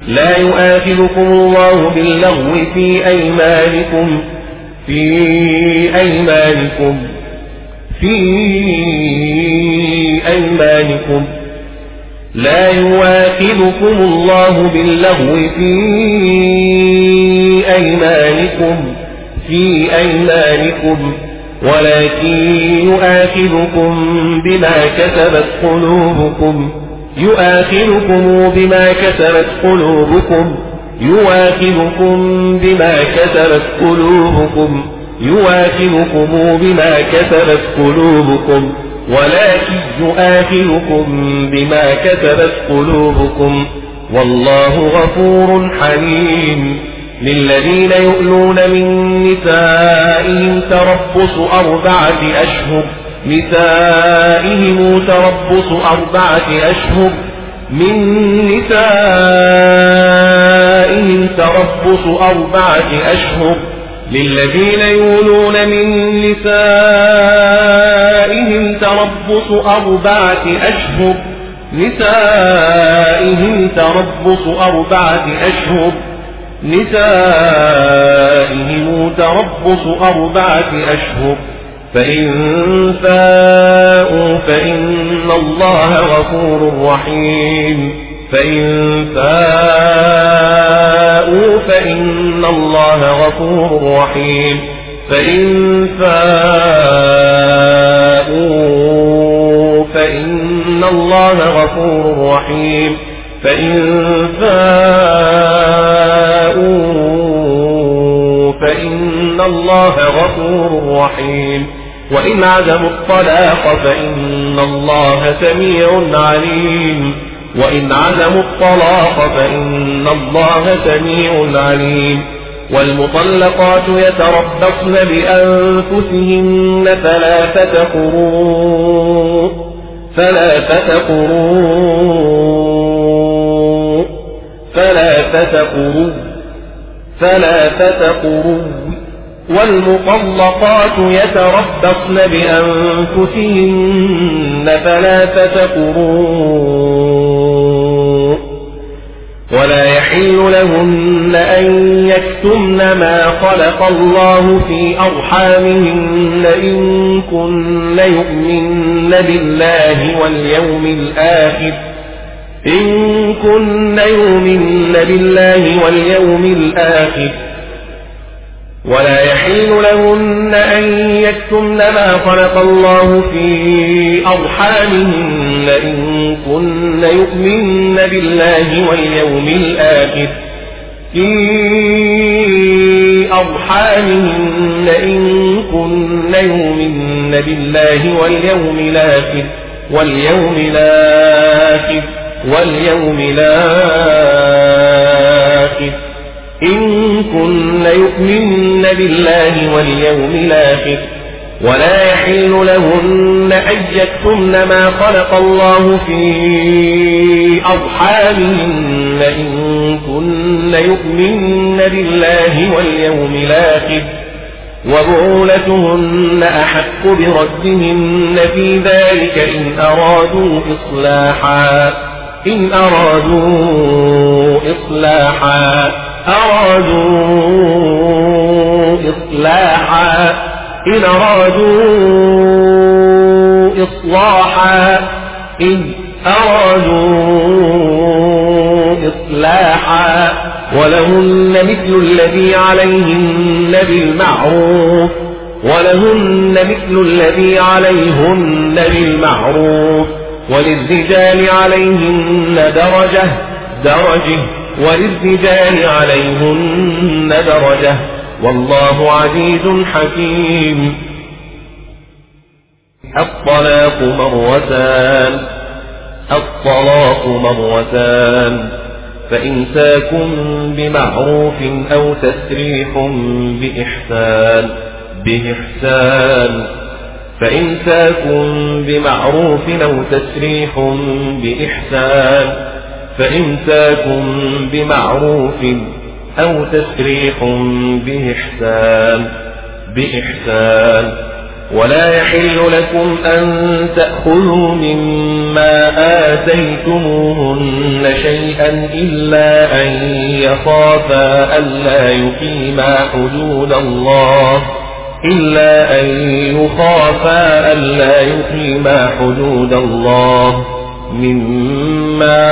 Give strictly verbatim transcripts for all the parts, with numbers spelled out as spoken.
لا يؤاخذكم الله باللغو في أيمانكم في أيمانكم في أيمانكم لا يؤاخذكم الله باللغو في أيمانكم في أيمانكم ولكن يؤاخذكم بما كسبت قلوبكم يؤاخذكم بما كسبت قلوبكم يؤاخذكم بما كسبت قلوبكم يؤاخذكم بما كسبت قلوبكم ولكن يؤاخذكم بما كسبت قلوبكم والله غفور حليم. للذين يؤلون من نسائهم تربص أربعة أشهر نسائهم تربص أربعة أشهر من نسائهم تربص أربعة أشهر للذين يؤلون من نسائهم تربص أربعة أشهر نسائهم تربص أربعة أشهر نسائهم تربص أربعة أشهر فإن فاءوا فإن الله غفور رحيم فإن فاءوا فإن الله غفور رحيم فإن فاءوا فإن الله غفور رحيم فإن فاءوا فإن الله غفور رحيم وإن عزموا الطلاق فإن الله سميع عليم وإن عزموا الطلاق فإن الله سميع عليم. والمطلقات يتربصن بأنفسهن ثلاثة قروء ثلاثة قروء ثلاثة قروء ثلاثة قروء والمطلقات يتربصن بأنفسهن ثلاثة قروء ولا يحل لهن أن يكتمن ما خلق الله في أرحامهن إن كن يؤمن بالله واليوم الآخر إن كن يؤمن بالله واليوم الآخر ولا يحل لهن أن يكتمن ما خلق الله في أرحامهن إن كن يؤمن بالله واليوم الآخر في أرحامهن إن كن يؤمن بالله واليوم الآخر واليوم الآخر واليوم الآخر إن كن يؤمن بالله واليوم الآخر ولا يحل لهن أن يكتمن ما خلق الله في أرحامهن إن كن يؤمن بالله واليوم الآخر وبعولتهن أحق بردهن في ذلك إن أرادوا إصلاحا إن أرادوا إصلاحا أرادوا إصلاحا إن أرادوا إصلاحا إن أرادوا إصلاحا ولهن مثل الذي عليهن بالمعروف ولهن مثل الذي عليهن بالمعروف وللرجال عليهن درجة درجة وللرجال عليهن درجة والله عزيز حكيم. الطلاق مرتان الطلاق مرتان فإمساك بمعروف أو تسريح بإحسان بإحسان فإمساك بمعروف أو تسريح بإحسان فإمساك بمعروف أو تسريح بإحسان بإحسان ولا يحل لكم أن تأخذوا مما آتيتموهن شيئا إلا أن يخافا ألا يقيما حدود الله إلا أن يخافا ألا يقيما حدود الله مما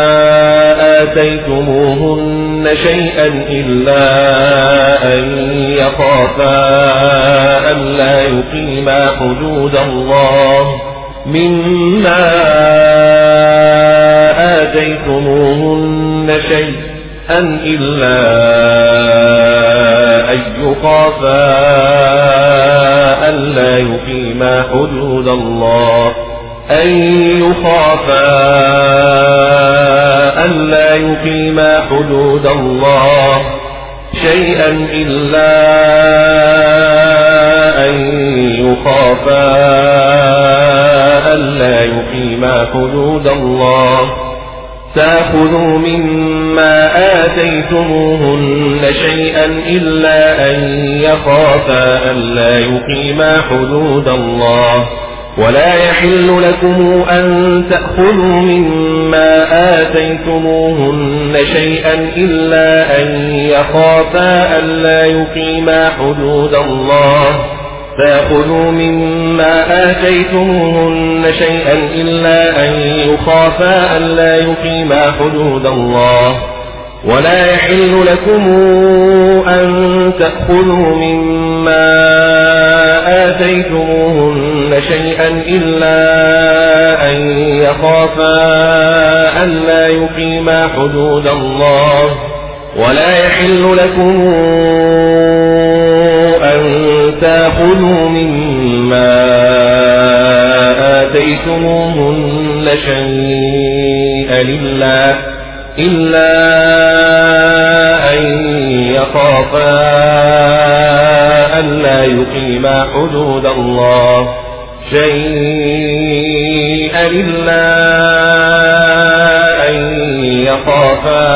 آتيتموهن شيئا إلا أن يخافا ألا يقيما حدود الله مما آتيتموهن شيئا إلا أن يخافا ألا يقيما حدود الله أن يخافا ألا يقيما حدود الله شيئا إلا أن يخافا ألا يقيما حدود الله تأخذوا مما آتيتموهن شيئا إلا أن يخافا ألا يقيما حدود الله ولا يحل لكم أن تأخذوا مما آتيتموهن شيئا إلا أن يخافا ألا يقيما حدود الله تأخذوا مما آتيتموهن شيئا إلا أن يخافا ألا يقيما حدود الله ولا يحل لكم أن تأخذوا مما آتيتموهن شيئا إلا أن يخافا ألا يقيما حدود الله ولا يحل لكم أن تأخذوا مما آتيتموهن شيئا إلا إلا أن يخافا ألا يقيما حدود الله شيئا إلا أن يخافا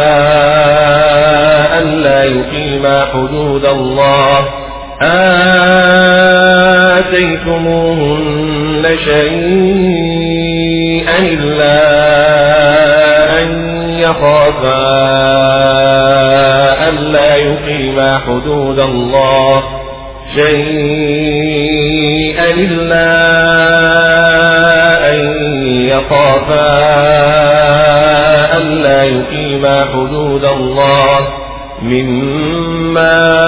ألا يقيما حدود الله آتيتموهن شيئا إلا أن يخافا ألا يقيما حدود الله شيئا إلا أن يخافا ألا يقيما حدود الله مما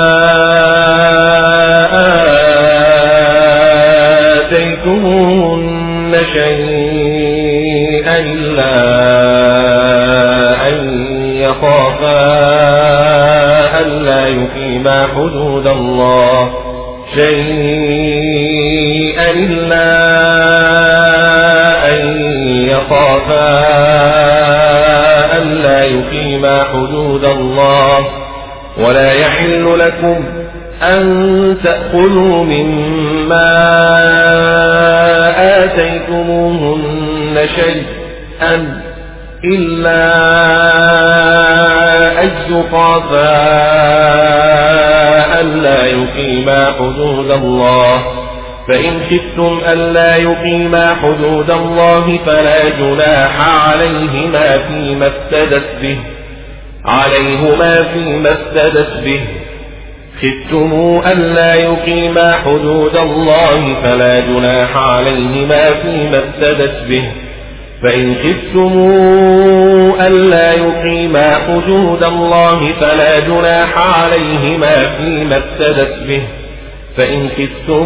آتيتموهن شيئا إلا أن يخافا ألا يقيما حدود الله شيئا إلا أن يخافا ألا يقيما حدود الله ولا يحل لكم أن تأخذوا مما آتيتموهن شيئا إلا أن يخافا ألا يقيما حدود الله فإن خفتم ألا يقيما حدود الله فلا جناح عليهما فيما افتدت به عليهما فيما افتدت به خفتم ألا يقيما حدود الله فلا جناح عليهما فيما افتدت به فإن خفتم ألا يقيما حدود الله فلا جناح عليهما فيما افتدت به فإن خفتم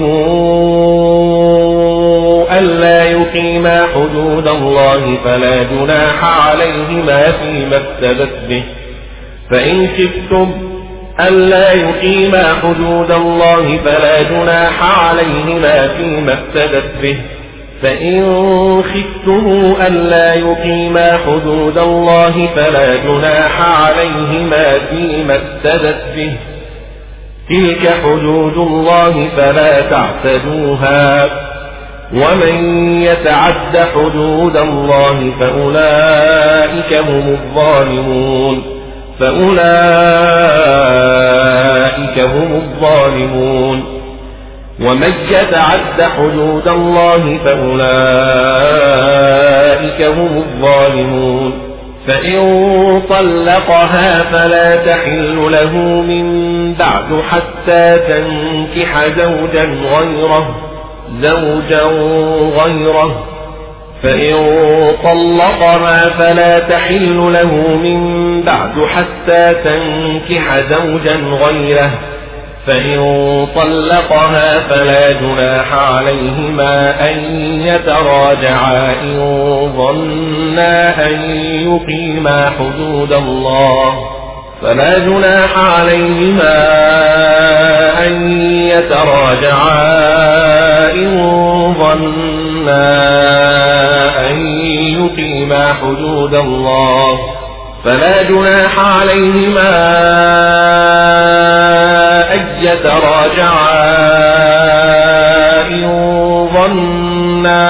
ألا يقيما حدود الله فلا جناح عليهما فيما افتدت به فإن خفتم ألا يقيما حدود الله فلا جناح عليهما فيما افتدت به فإن خفتم ألا يقيما حدود الله فلا جناح عليهما فيما افتدت به تلك حدود الله فلا تعتدوها ومن يتعد حدود الله فأولئك هم الظالمون فأولئك هم الظالمون ومن يتعد حدود الله فأولئك هم الظالمون. فإن طلقها فلا تحل له من بعد حتى تنكح زوجا غيره زوجا غيره فإن طلقها فلا تحل له من بعد حتى تنكح زوجا غيره فإن طلقها فلا جناح عليهما أن يتراجعا إن ظنا أن يقيما حدود الله فلا جناح عليهما أن يتراجعا إن ظنا أن يقيما حدود الله فلا جناح عليهما أن يتراجعا إن ظنا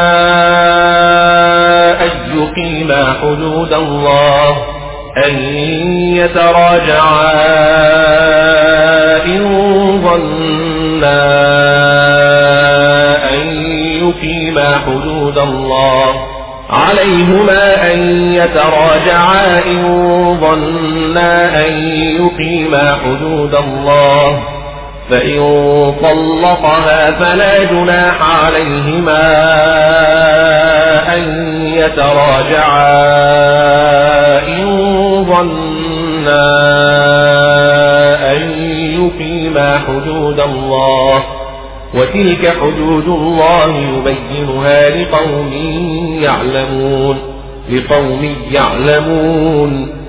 أن يقيما حدود الله أن يتراجعا إن ظنا أن يقيما حدود الله عليهما أن يتراجعا إن ظنا أن يقيما حدود الله فإن طلقها فلا جناح عليهما أن يتراجعا إن ظنا أن يقيما حدود الله وتلك حدود الله يبينها لقوم يعلمون لقوم يعلمون